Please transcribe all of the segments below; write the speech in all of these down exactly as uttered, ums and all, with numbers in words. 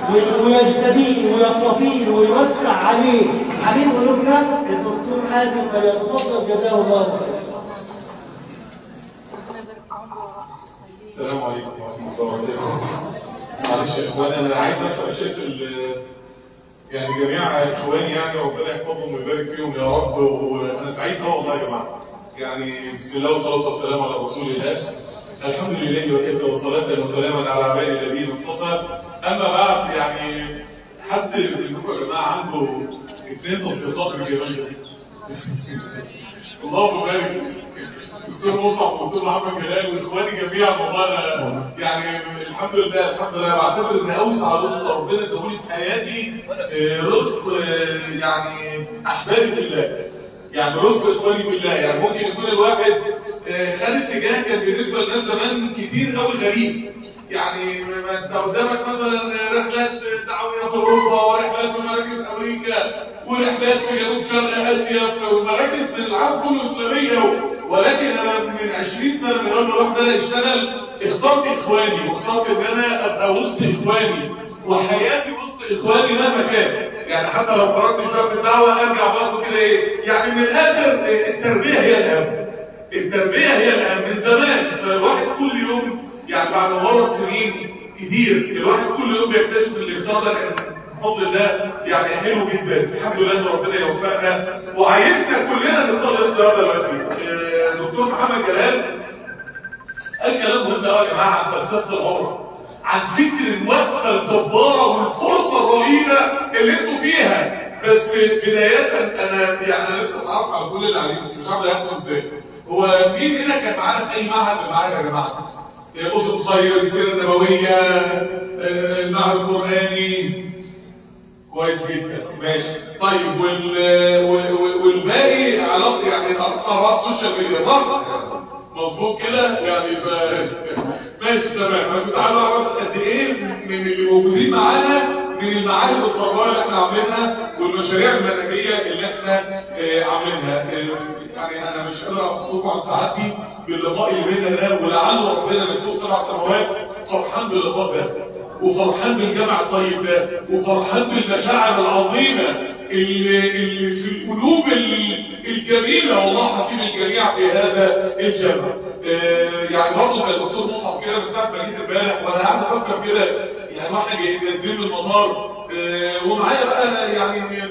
ويجتبيه ويصطفيه ويوسع عليه عليه قلوبنا الدكتور حازم فليتفضل جزاه الله خيرا. السلام عليكم ورحمه الله وبركاته. معلش يا اخوان انا عايز اسال شيخ يعني جميع اخواني يعني ربنا يحفظهم ويبارك فيهم يا رب. وانا سعيد قوي والله يا جماعه. يعني بسم الله والصلاه والسلام على رسول الله. الحمد لله وكفى وصلاه وسلاما على عباد الذين اصطفى. اما بعد يعني حد منكم يا جماعه عنده اثنين تطبيقات بالجمال ده؟ اللهم بارك دكتور مصعب ودكتور محمد جلال واخواني جميعا والله يعني الحمد لله الحمد لله بعتبر ان اوسع رزق ربنا اداهولي في حياتي رزق يعني احبابي في الله. يعني رزق اخواني في الله. يعني ممكن يكون الواحد خد اتجاه كان بالنسبه للناس زمان كتير قوي غريب. يعني ما انت قدامك مثلا رحلات دعويه في اوروبا ورحلات في مراكز امريكا ورحلات في جنوب شرق اسيا في مراكز العالم كله اسلاميه. ولكن انا من عشرين سنه من اول ما رحت انا اشتغل اخترت اخواني واخترت ان انا ابقى وسط اخواني وحياتي وسط اخواني مهما كان. يعني حتى لو خرجت شويه في الدعوه ارجع برضه كده ايه يعني من الاخر التربيه هي الاهم. التربيه هي الاهم من زمان. فالواحد كل يوم يعني بعد مرت سنين كتير الواحد كل يوم بيكتشف الاختيار ده كان بفضل الله يعني حلو جدا. الحمد لله ان ربنا يوفقنا وعايزنا كلنا نختار الاختيار ده دلوقتي. دكتور محمد جلال قال كلام مهم قوي يا جماعه عن فلسفه العمر، عن فكر الوقفه الجباره والفرصه الرهيبه اللي انتوا فيها. بس بدايه انا يعني انا نفسي اتعرف على كل اللي عليكم بس مش عارف ده هيحصل ازاي. هو مين هنا كان معانا في اي معهد من المعاهد يا جماعه؟ أسر الخير، السيرة النبوية، المعهد القرآني؟ كويس جدا ماشي. طيب وال... والباقي علاقة يعني علاقة بعض السوشيال ميديا صح؟ مظبوط كده يعني ف... ماشي تمام. انا كنت عايز اعرف قد ايه من اللي موجودين معانا من المعاهد التربويه اللي احنا عاملينها والمشاريع المنهجيه اللي احنا اه عاملينها. اه يعني انا مش قادر اخطبكم عن سعادتي باللقاء اللي بيننا ده ولعل ربنا من فوق سبع سماوات فرحان باللقاء ده وفرحان بالجمع الطيب ده وفرحان بالمشاعر العظيمه اللي, اللي في القلوب الجميله. والله حسيب الجميع في هذا الجمع. اه يعني برضه زي الدكتور مصعب كده من ساعه ما جيت امبارح وانا قاعد افكر كده يعني واحنا جايين نازلين من المطار اه ومعايا بقى يعني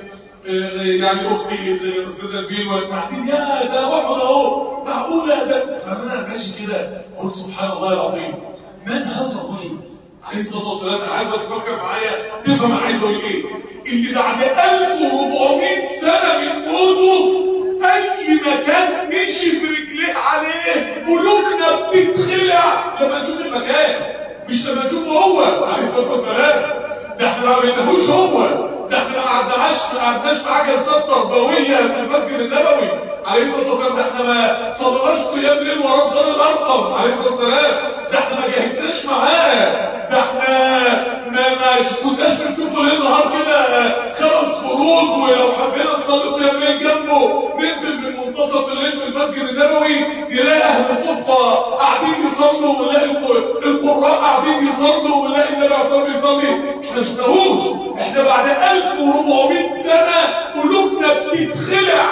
يعني اختي زي الاستاذه نبيل والتحديد يا ده واحد اهو معقوله ده. فانا ماشي كده قلت سبحان الله العظيم من هذا الرجل عليه الصلاه والسلام. انا عايز تفكر معايا تفهم انا عايز اقول ايه. اللي بعد ألف وأربعمائة سنه من موته اي مكان مشي في رجليه عليه قلوبنا بتتخلع لما نشوف المكان مش لما نشوفه هو عليه الصلاه والسلام. ده احنا ما بنقولوش هو ده احنا ما قعدناش ما قعدناش معاه جلسات تربويه في المسجد النبوي عليه الصلاه والسلام. ده احنا ما صليناش قيام ليل ورا دار الارقم عليه الصلاه والسلام. ده احنا ما جاهدناش معاه. ده احنا ما ما كناش بنشوفه ليل نهار كده خمس فروض ولو حبينا نصلي قيام ليل جنبه ننزل من منتصف الليل في المسجد النبوي نلاقي اهل الصفه قاعدين يصلوا ونلاقي القراء قاعدين يصلوا ونلاقي النبي عليه الصلاه والسلام بيصلي. احنا ما شفناهوش. احنا بعد ألف وأربعمائة سنه قلوبنا بتتخلع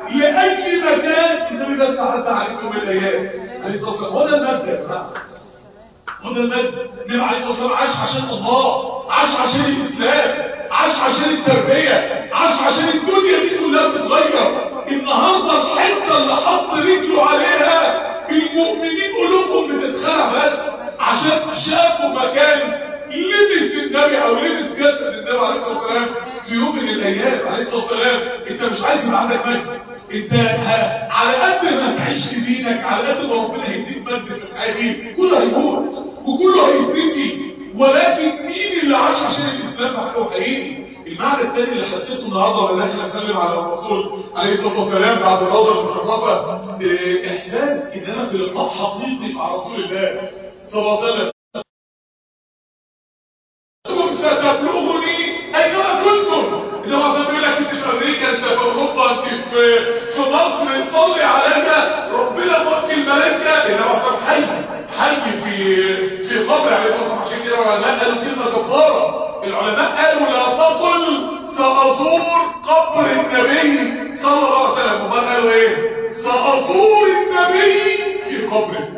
لاي مكان النبي بس عدى عليه في يوم من الايام عليه الصلاه والسلام. هو ده المبدا يا جماعه. هو ده المبدا. النبي عليه الصلاه والسلام عاش عشان الله، عاش عشان الاسلام، عاش عشان التربيه، عاش عشان الدنيا دي كلها تتغير. النهارده الحته اللي حط رجله عليها المؤمنين قلوبهم بتتخلع بس عشان شافوا مكان لبس النبي او لبس جسد النبي عليه الصلاه والسلام في يوم من الايام عليه الصلاه والسلام. انت مش عايز يبقى عندك مجد. انت على قد ما تعيش في دينك على قد ما ربنا هيديك مجد في الحياه دي. كله هيموت وكله هيتنسي ولكن مين اللي عاش عشان الاسلام حقه حقيقي؟ المعنى الثاني اللي حسيته النهارده وانا داخل اسلم على الرسول عليه الصلاه والسلام بعد الروضه المشرفه اه احساس ان انا في لقاء حقيقي مع رسول الله صلى الله عليه وسلم. ستبلغني اينما كنتم. اذا ما بيقول لك انت في امريكا انت في اوروبا انت في في مصر صلي علينا ربنا موكل الملائكه. انما صار حي حي في في قبر عليه الصلاه والسلام. عشان كده العلماء قالوا كلمه جباره العلماء قالوا لا تقل سأزور قبر النبي صلى الله عليه وسلم، وما قالوا ايه؟ سأزور النبي في قبره.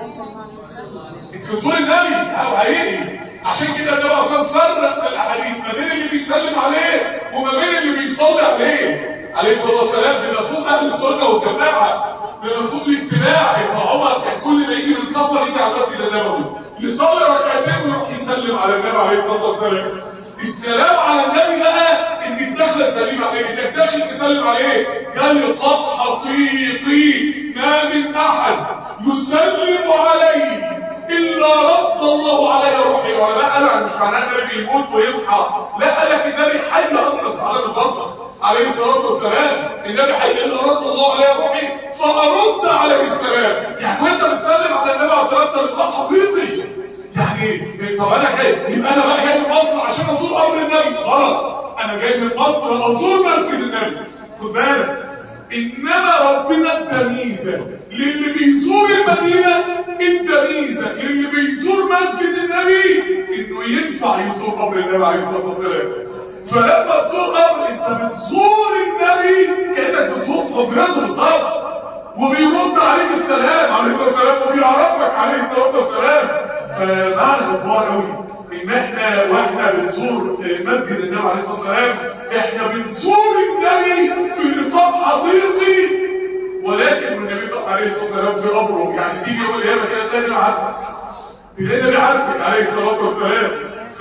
تزور النبي او هيجي. عشان كده النبي اصلا فرق في الاحاديث ما بين اللي بيسلم عليه وما بين اللي بيصلي عليه عليه الصلاه والسلام. بمفهوم اهل السنه والجماعه، بمفهوم الاتباع. ابن عمر كان كل ما يجي من سفر يجي على المسجد النبوي يصلي ركعتين ويروح يسلم على النبي عليه الصلاه والسلام. السلام على النبي بقى انك داخل تسلم عليه، انك داخل تسلم عليه. قال قط حقيقي ما من احد يسلم عليه الا رد الله عليه روحي. ولا قال مش معناه النبي يموت ويصحى، لا قال لك النبي حي اصلا في عالم البرزخ عليه الصلاه والسلام. النبي حي الا رد الله عليه روحي فارد عليه السلام. يعني وانت بتسلم على النبي عليه الصلاه والسلام حقيقي. يعني طب انا جاي يبقى انا بقى جاي من مصر عشان ازور قبر النبي؟ غلط. انا جاي من مصر ازور مسجد النبي. خد بالك، انما ربنا ادى ميزه للي بيزور المدينه، ادى ميزه للي بيزور مسجد النبي انه ينفع يزور قبر النبي عليه الصلاه والسلام. فلما تزور قبر انت بتزور النبي كانك بتزور قبرته بالظبط، وبيرد عليك السلام عليه الصلاه والسلام وبيعرفك عليه الصلاه والسلام. فمعنى جبار قوي ان احنا واحنا بنزور مسجد النبي عليه الصلاه والسلام احنا بنزور النبي في نطاق حقيقي، ولكن النبي عليه الصلاه والسلام في قبره. يعني تيجي يوم القيامه كده تلاقي النبي عارفك، تلاقي النبي عارفك عليه الصلاه والسلام.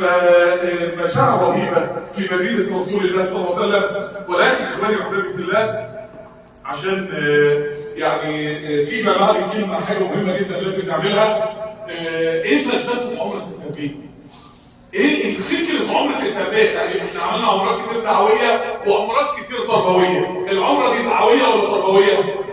فمشاعر رهيبه في مدينه رسول الله صلى الله عليه وسلم. ولكن اخواني وحبايبي في الله، عشان يعني فيما بعد كلمه حاجه مهمه جدا لازم نعملها. ايه فلسفه عمره التربيه؟ ايه فكره عمره التربيه؟ يعني احنا عملنا عمرات كتير دعويه وعمرات كتير تربويه. العمره دي دعويه ولا تربويه؟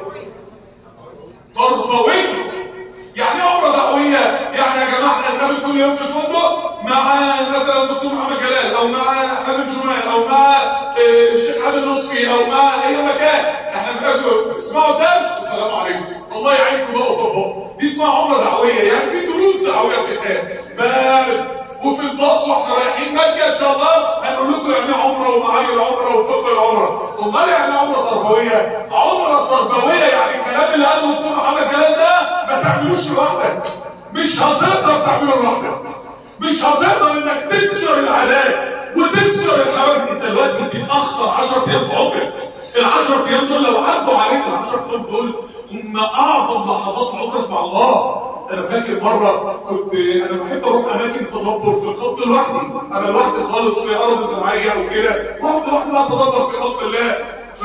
تربويه. يعني ايه عمره دعويه؟ يعني يا جماعه احنا بنقابل كل يوم في الفندق مع مثلا الدكتور محمد جلال او مع حازم جمال او مع الشيخ حامد لطفي او مع اي مكان. احنا بنقابل اسمعوا الدرس والسلام عليكم، الله يعينكم بقى وطبقوا. دي اسمها عمره دعويه، يعني في دروس دعويه بتتقال بس. وفي الباص واحنا رايحين مكه ان شاء الله هنقول لكم يعني عمره ومعاني العمره وفقه العمره. امال يعني عمره تربويه؟ عمره تربويه يعني الكلام اللي قاله الدكتور محمد جلال ده ما تعملوش لوحدك، مش هتقدر تعمله لوحدك، مش هتقدر انك تكسر العادات وتكسر الحواجز. انت دلوقتي بتتاخر عشرة ايام في عمرك. العشرة ايام دول لو عدوا عليك العشرة ايام دول هم اعظم لحظات عمرك مع الله. انا فاكر مره كنت انا بحب اروح اماكن تدبر في الخط لوحدي، انا لوحدي خالص في ارض زراعيه وكده، رحت لوحدي بقى اتدبر في خط الله.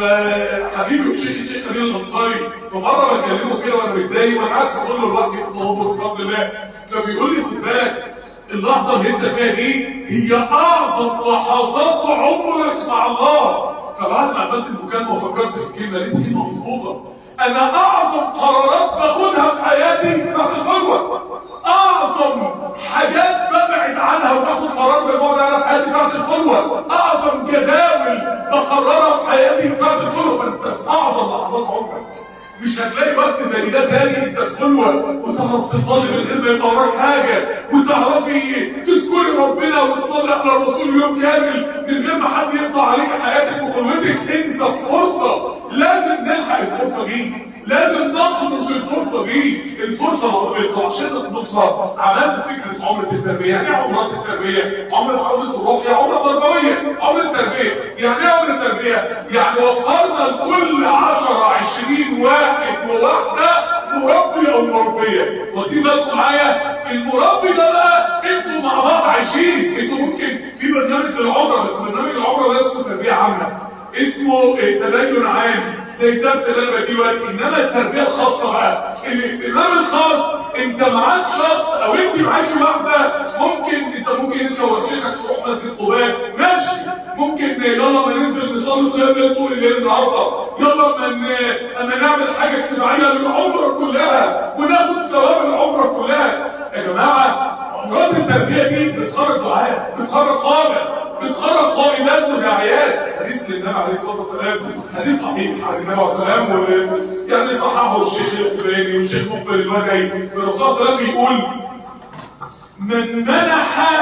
فحبيبي الشيخ الشيخ نبيل الانصاري فمره بكلمه كده وانا متضايق وانا قاعد في كل لوحدي في التدبر في خط الله، فبيقول لي خد بالك اللحظه اللي انت فيها دي هي اعظم لحظات عمرك مع الله. فبعد ما عملت المكالمه وفكرت في الكلمه دي دي مظبوطه. انا اعظم قرارات باخدها في حياتي تحت الخلوه، اعظم حاجات ببعد عنها وباخد قرار بالبعد عنها في حياتي تحت الخلوه، اعظم جداول بقررها في حياتي تحت الخلوه. فانت اعظم لحظات عمرك مش هتلاقي وقت زي ده تاني. انت خلوه وتعرف تصلي من غير ما يبقى وراك حاجه، وتعرفي تذكري ربنا وتصلي على الرسول يوم كامل من غير ما حد يقطع عليك حياتك وخلوتك. انت في فرصه لازم نلحق الفرصه دي، لازم نخلص الفرصه دي. الفرصه ما بتطلعش نخلصها. عملت فكره عمره التربيه. يعني ايه عمرات التربيه؟ عمره عمره الروح، يا عمره تربويه. عمره التربيه يعني ايه عمره التربيه؟ يعني وفرنا لكل عشرة عشرين واحد وواحده مربي او مربيه. واخدين بالكم معايا؟ المربي ده بقى انتوا مع بعض عايشين. انتوا ممكن في برنامج للعمره، بس برنامج العمره ده اسمه تربيه عامه، اسمه تدين عام زي الدرس اللي انا بديه دلوقتي. انما التربيه الخاصه بقى الاهتمام الخاص، انت معاك شخص او انت معاكي واحده، ممكن انت ممكن انت وشيخك تروح مسجد قباء ماشي، ممكن يلا ما ننزل نصلي قيام طول الليل النهارده، يلا ما اما نعمل حاجه اجتماعيه للعمره كلها وناخد ثواب العمره كلها. يا جماعه عمرات التربيه دي بتخرج دعاء، بتخرج قادة، بتخرج قائمات وداعيات. حديث للنبي عليه الصلاه والسلام، حديث صحيح عن النبي عليه الصلاه والسلام، يعني صححه الشيخ القباني والشيخ مقبل الوجعي. الرسول صلى الله عليه وسلم بيقول من منح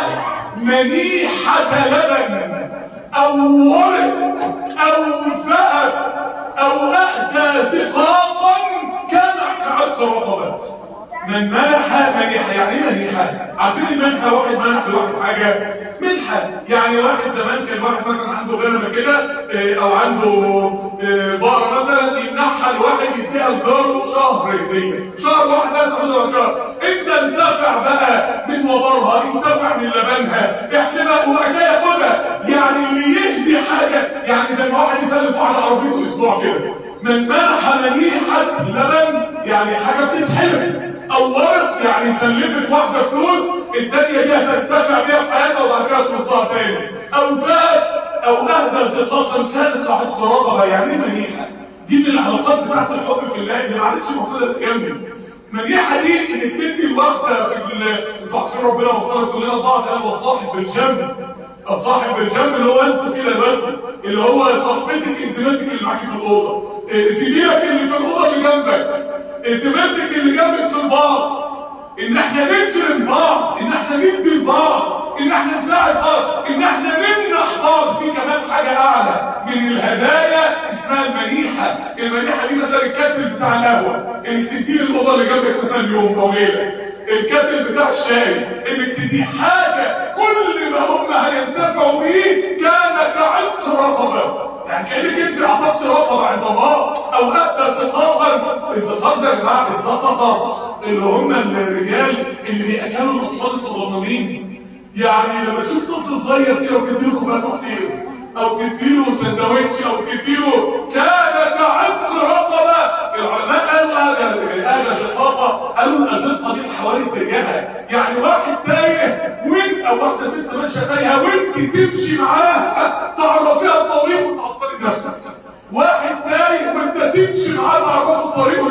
منيحة لبن او ورق او ذهب او اهدى ثقاقا كان كعد رقبة. من منح منيحة، يعني ايه منيحة؟ عارفين المنحة؟ واحد منح لواحد حاجة منحة، يعني واحد زمان كان واحد مثلا عنده غنمة كده او عنده بقرة مثلا، يمنحها لواحد يديها الجار شهر هدية، شهر واحد بس تاخدها شهر، انت انتفع بقى من وبرها، انتفع من لبنها، احتمال وبعد كده ياخدها. يعني اللي يهدي حاجة، يعني زي ما واحد يسلف واحد عربيته اسبوع كده. من منح منيحة لبن يعني حاجة بتتحلم، او ورق يعني سلفت واحدة فلوس الدنيا دي هتنتفع بيها في حياتها وبعد كده تردها تاني، او ذات او اهدى ثقافا كانت عتق رقبة. يعني ايه منيحة؟ دي من العلاقات بتاعت الحب في الله اللي ما عادتش موجودة تكمل. منيحة دي انك تدي الواحدة في تعطي ربنا وصلت كلنا بعض، انا والصاحب بالجنب. الصاحب بالجنب اللي هو انتوا كده دلوقتي، اللي هو صاحبتك انتماتك اللي معاكي في الاوضه، زميلك اللي في الاوضه اللي جنبك، انتماتك اللي جنبك في البعض، ان احنا نكرم بعض، ان احنا ندي لبعض، ان احنا نساعد بعض، ان احنا نمنح بعض. في كمان حاجه اعلى من الهدايا اسمها المنيحه. المنيحه دي مثلا الكاتب بتاع القهوه انك تديه الاوضه اللي جنبك مثلا يوم او ليله، الكاتب بتاع الشاي انك تديه حاجه كل ما هم هينتفعوا بيه كان كعتق رقبه. يعني كانك انت عطفت رقبه عند الله، او ادى ثقافا. الثقافه ده يا جماعه الثقافه اللي هم الرجال اللي بياكلوا الاطفال الصغننين. يعني لما تشوف طفل صغير كده وتديله كوبايه عصير او تديله سندوتش او تديله كان كعتق رقبه. العلماء قالوا هذا هذا ثقافه، قالوا الازقه دي حوالي اتجاهها. يعني واحد تايه وانت او واحده ست ماشيه تايهه وانت تمشي معاها تعرفيها الطريق وتعطلي نفسك. واحد تايه وانت تمشي معاه تعرفه الطريق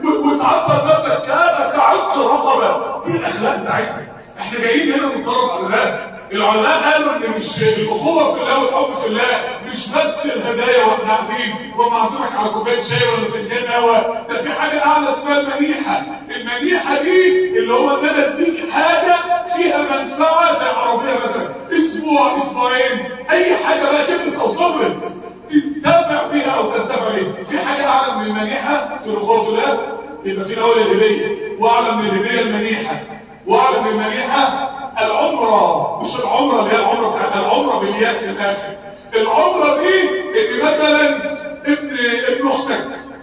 وتعطل نفسك. كان كعتق رقبه. دي الاخلاق بتاعتنا. احنا جايين هنا نتدرب على ده. العلماء قالوا ان مش الاخوه في الله والحب في الله مش بس الهدايا واحنا قاعدين ومعزومك على كوبايه شاي ولا فنجان قهوه، ده في حاجه اعلى اسمها المنيحه. المنيحه دي اللي هو ان انا اديك حاجه فيها منفعه زي عربيه مثلا اسبوع اسبوعين، اي حاجه بقى كبرت او صغرت تنتفع بيها او تنتفع بيها. في حاجه اعلى من المنيحه في الاخوه في الله؟ يبقى في الاول الهديه، واعلى من الهديه المنيحه، واعلى من المنيحه العمرة. مش العمرة اللي هي العمرة بتاعت العمرة بالياء في الاخر. العمرة دي ان مثلا ابن ابن اختك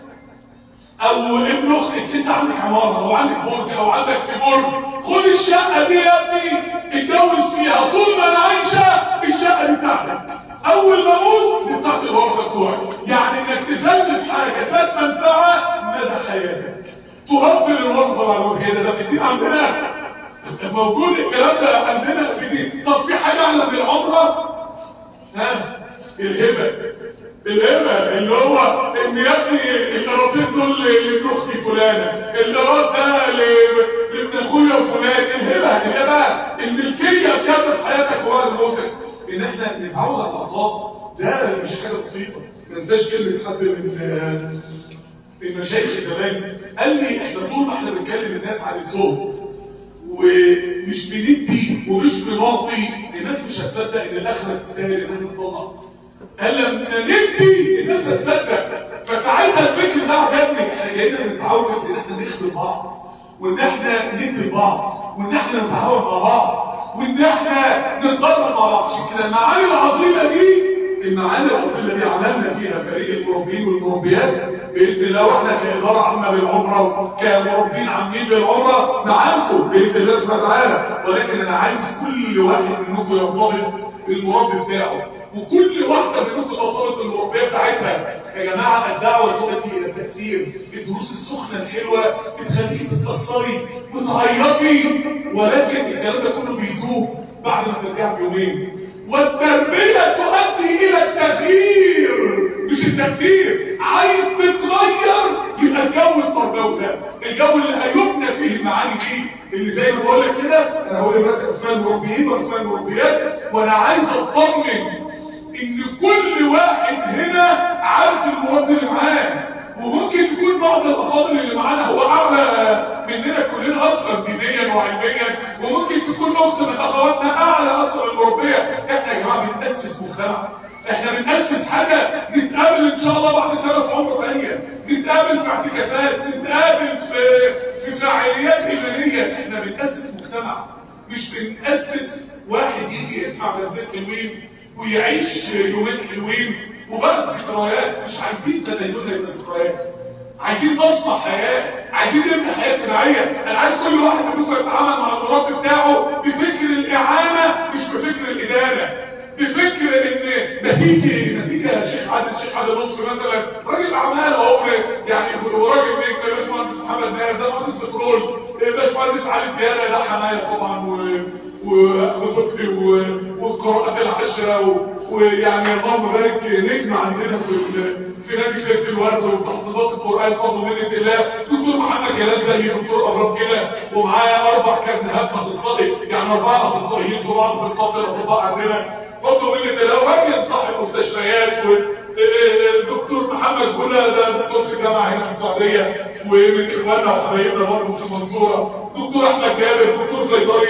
او ابن اختك، انت عندك عمارة او عندك برج او عندك برج، خد الشقة دي يا ابني اتجوز فيها، طول ما انا عايشة الشقة دي بتاعتك، اول ما اموت دي بتاعت الورثة بتوعك. يعني انك تسلف حاجة ذات منفعة مدى حياتك، تربي الورثة بعد كده. ده في الدين عندنا موجود الكلام ده عندنا في دي. طب في حاجة اعلى من العمرة؟ ها الهبة. الهبة اللي هو ان يا ابني الارادين دول لابن اختي فلانة، الاراد ده لابن اخويا فلان. الهبة الهبة الملكية كاملة في حياتك وبعد موتك. ان احنا نتعود على العطاء ده مش حاجة بسيطة. ما انتش كلمة حد من المشايخ زمان قال لي احنا طول ما احنا بنتكلم الناس عن الزهد ومش بندي ومش بنعطي، الناس مش هتصدق ان الاخره تستاهل ان احنا نطلع. قال لما ندي الناس هتصدق. فساعتها الفكر ده عجبني. احنا جايين نتعود ان احنا نخدم بعض، وان احنا ندي بعض، وان احنا نتعاون مع بعض، وان احنا نتضرر مع بعض. عشان كده المعاني العظيمه دي، المعاني العظيمه دي عملنا فيها فريق المربين والمربيات باذن الله، واحنا كاداره عامه للعمره وكمربين عامين للعمره معاكم باذن الله سبحانه وتعالى. ولكن انا عايز كل واحد منكم يرتبط بالمربي بتاعه، وكل واحده منكم ترتبط بالمربيه بتاعتها. يا جماعه الدعوه تؤدي الى التاثير. الدروس السخنه الحلوه بتخليك تتاثري وتعيطي، ولكن الكلام ده كله بيدوب بعد ما ترجع بيومين. والتربيه تؤدي الى التغيير مش التكثير. عايز تتغير يبقى الجو التربوي ده، الجو اللي هيبنى فيه المعاني دي، اللي زي ما بقول لك كده. انا هقول لك اسماء المربيين واسماء المربيات، وانا عايز اطمن ان كل واحد هنا عارف المربي اللي معاه. وممكن يكون بعض الافاضل اللي معانا هو اعلى مننا كلنا اصلا دينيا وعلميا، وممكن تكون اخت من اخواتنا اعلى اصلا المربيه. احنا يا جماعه بنأسس مجتمع، احنا بنأسس حاجه نتقابل ان شاء الله بعد سنه في عمر ثانيه، نتقابل في اعتكافات، نتقابل في في فعاليات ايمانيه. احنا بنأسس مجتمع، مش بنأسس واحد يجي يسمع غزات حلوين ويعيش يومين حلوين وبقى ذكريات. مش عايزين تديننا يبقى ذكريات، عايزين نصنع حياه، عايزين نبني حياه اجتماعيه. انا عايز كل واحد منكم يتعامل مع المراد بتاعه بفكر الاعانه مش بفكر الادانه، بفكر ان نتيجه نتيجه يا شيخ عادل الشيخ عادل لطفي مثلا راجل اعمال اهو، يعني وراجل نجم باشمهندس محمد ناير ده مهندس بترول، باشمهندس علي زياده ده حمايه طبعا واخو صدقي والقراءات العشره، ويعني اللهم بارك نجم عندنا في في نادي سيف الورد وتحفيظات القران فضل منه الله. دكتور محمد جلال زي دكتور ابراهيم كده، ومعايا اربع كابتنات اخصائي، يعني اربعه اخصائيين في بعض في القطر الاطباء عندنا فضل منه الله، وراجل صاحب مستشفيات. والدكتور محمد كلها ده دكتور في الجامعه هنا في السعوديه ومن اخواننا وحبايبنا برضه في المنصوره، دكتور احمد جابر دكتور صيدلي،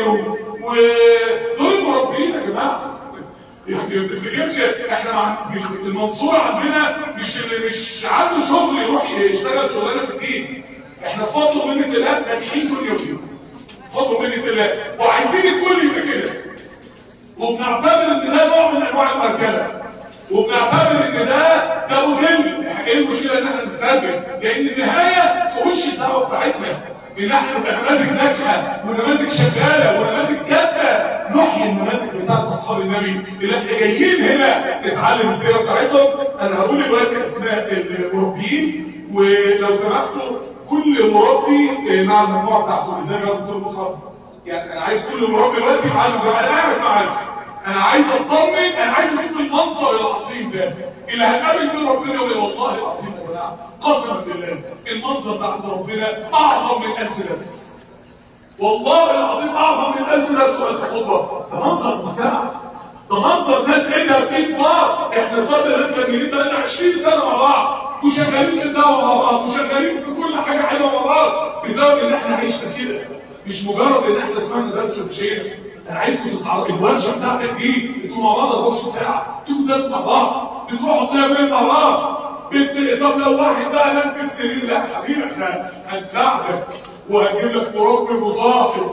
ودول المربيين يا جماعه. يعني ما تفتكرش احنا مع المنصوره عندنا مش اللي مش عنده شغل يروح يشتغل شغلانه في الدين، احنا بفضل منه الله ناجحين كل يوم، بفضل منه الله، وعايزين الكل يبقى كده، وبنعتبر ان ده نوع من انواع المركله، وبنعتبر ان ده ده مهم. ايه المشكله ان احنا نستهدف؟ لان النهايه في وش الدعوه بتاعتنا ان احنا نبقى نماذج ناجحه ونماذج شغاله ونماذج جاده، نحيي النماذج بتاعت اصحاب النبي اللي احنا جايين هنا نتعلم السيره بتاعتهم. انا هقول دلوقتي اسماء المربيين، ولو سمحتوا كل مربي مع المجموعه بتاعته زي ما الدكتور مصطفى، يعني انا عايز كل مربي دلوقتي مع المجموعه، انا قاعد معاك، انا عايز اطمن، انا عايز اشوف المنظر العظيم ده اللي هنقابل بيه ربنا يقول والله العظيم يا جماعه قسما بالله المنظر ده عند ربنا اعظم من ألف نفس، والله العظيم اعظم من ألف نفس وانت خطبه. ده منظر مجتمع، ده منظر ناس ايدها في بعض. احنا فاضل مكملين بقالنا عشرين سنه مع بعض وشغالين في الدعوه مع بعض وشغالين في كل حاجه حلوه مع بعض بسبب ان احنا عشنا كده، مش مجرد ان احنا سمعنا درس ومشينا. انا عايزكم تتعرفوا الورشه بتاعتك دي انتوا مع بعض الورشه بتاعك، انتوا درس مع بعض، بتروحوا تقابلوا مع بعض. طب لو واحد بقى نام في السرير، لا حبيبي احنا هنساعدك وهنجيب لك مربي مصاحب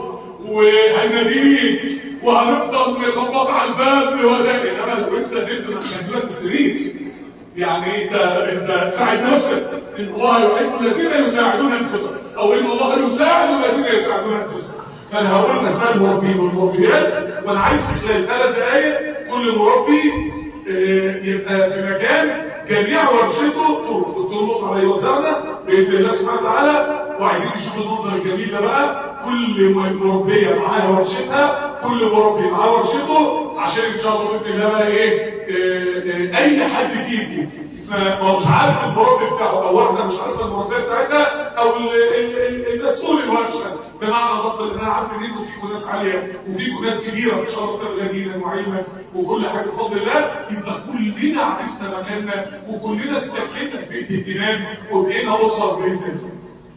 وهناديك وهنفضل نخبط على الباب وده. انما لو انت نمت مش هنجيبك في السرير، يعني انت انت ساعد نفسك. ان الله يحب الذين يساعدون انفسهم، او ان الله يساعد الذين يساعدون انفسهم. فانا هقول اسماء المربين والمربيات، وانا عايز في خلال ثلاث دقائق كل مربي يبقى في مكان جميع ورشته طرق. الدكتور مصطفى هيوزعنا باذن الله سبحانه وتعالى، وعايزين نشوف المنظر الجميل ده بقى. كل مربيه معاها ورشتها، كل مربي معاه ورشته، عشان ان شاء الله باذن الله بقى ايه اي حد فيكم ما مش عارف المربي بتاعه او واحده مش عارفه المربيه بتاعتها او المسؤول الورشه، بمعنى ضبط ان انا عارف ان انتوا فيكم ناس عاليه وفيكم ناس كبيره ان شاء الله تبقى دينا وعلما وكل حاجه بفضل الله، يبقى كلنا عرفنا مكاننا وكلنا اتسكتنا في بيت الجنان وبقينا نوصل باذن الله.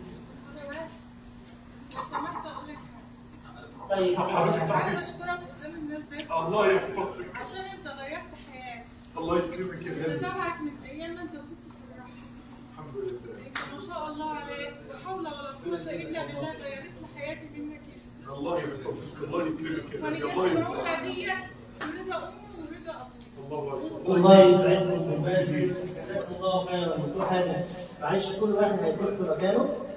طيب حضرتك عايز اشكرك قدام الناس دي الله يحفظك عشان انت غيرت حياتي. الله يكرمك يا انت غالي. تبعك من ايام ما انت كنت في الرحم. الحمد لله. ما شاء الله عليك، لا حول ولا قوه الا بالله، غيرت لي حياتي منك يا الله يحفظك الله يكرمك يا غالي. وانا الله جايب يحفظك. العمره دي ورضا امي ورضا ابوي. الله اكبر. والله يسعدكم ويبارك فيكم، جزاكم الله خيرا. وكل حاجه معلش كل واحد هيكون في مكانه.